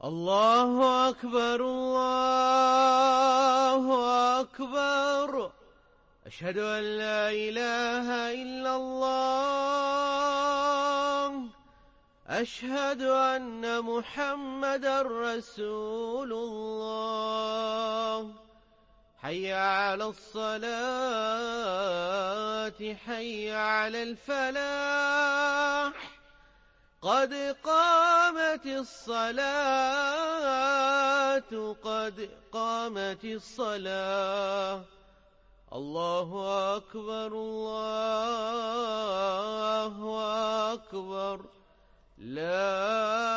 الله أكبر الله أكبر. أشهد أن لا إله إلا الله. أشهد أن محمدا رسول الله. حي على الصلاة حي على الفلاح. قد قامت الصلاة قد قامت الصلاة. الله أكبر الله أكبر. لا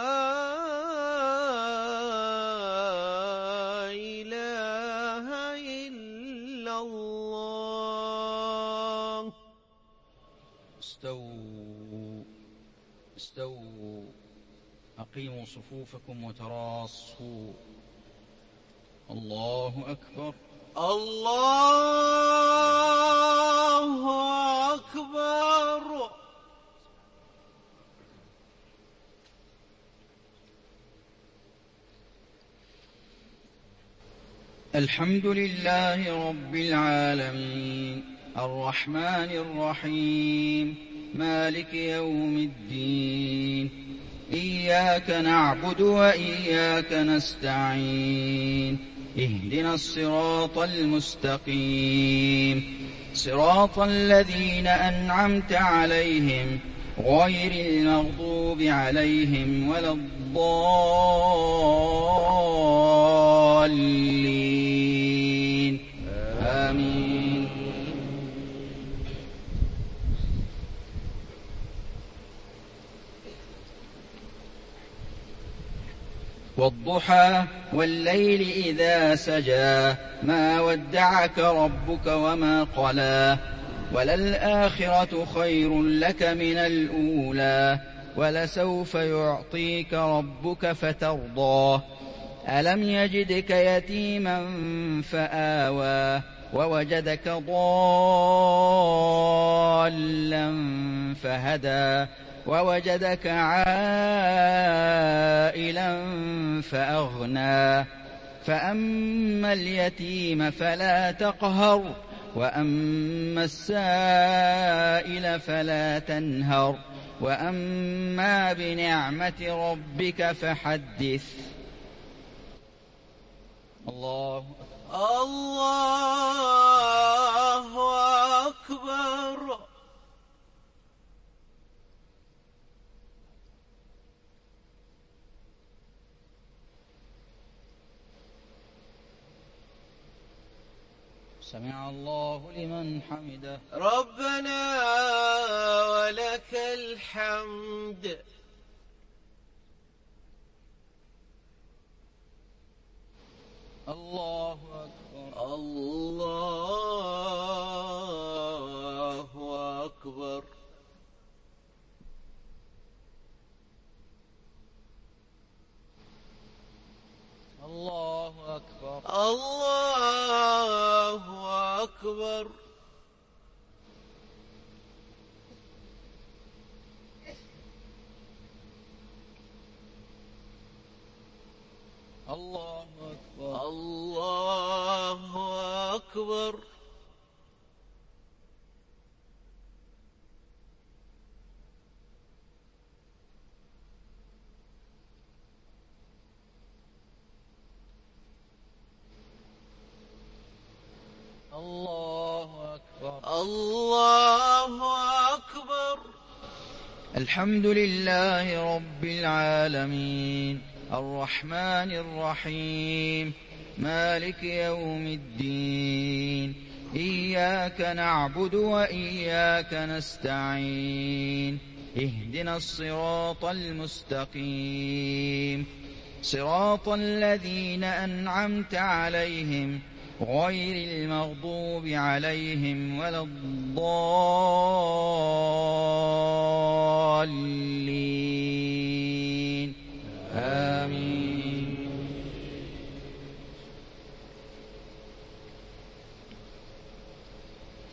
إله إلا الله. استووا أقيموا صفوفكم وتراصوا. الله أكبر الله أكبر. الحمد لله رب العالمين الرحمن الرحيم مالك يوم الدين. إياك نعبد وإياك نستعين. اهدنا الصراط المستقيم صراط الذين أنعمت عليهم غير المغضوب عليهم ولا الضالين. آمين. والضحى والليل إذا سجى ما ودعك ربك وما قلى وللآخرة خير لك من الأولى ولسوف يعطيك ربك فترضى. ألم يجدك يتيما فآوى ووجدك ضالا فهدى ووجدك عائلا فأغنى. فأما اليتيم فلا تقهر وأما السائل فلا تنهر وأما بنعمة ربك فحدث. الله أكبر. سمع الله لمن حمده. ربنا ولك الحمد. الله أكبر الله أكبر. الله أكبر الله أكبر. الله أكبر الله أكبر. الله أكبر الله أكبر. الحمد لله رب العالمين الرحمن الرحيم مالك يوم الدين. إياك نعبد وإياك نستعين. اهدنا الصراط المستقيم صراط الذين أنعمت عليهم غير المغضوب عليهم ولا الضالين. آمين.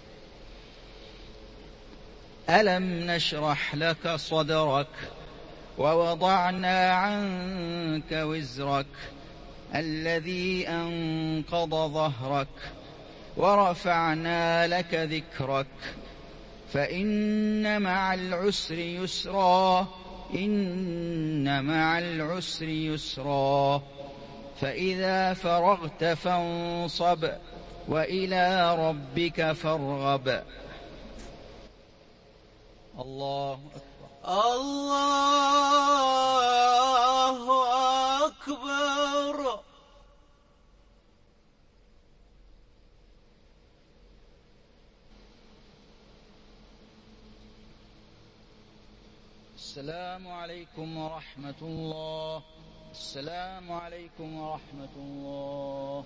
ألم نشرح لك صدرك ووضعنا عنك وزرك الذي أنقض ظهرك ورفعنا لك ذكرك فإن مع العسر يسرا إن مع العسر يسرا فإذا فرغت فانصب وإلى ربك فارغب. الله أكبر. الله أكبر. السلام عليكم ورحمة الله. السلام عليكم ورحمة الله.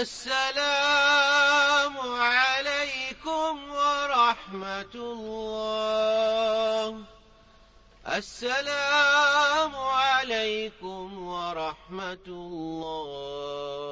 السلام عليكم ورحمة الله. السلام عليكم ورحمة الله.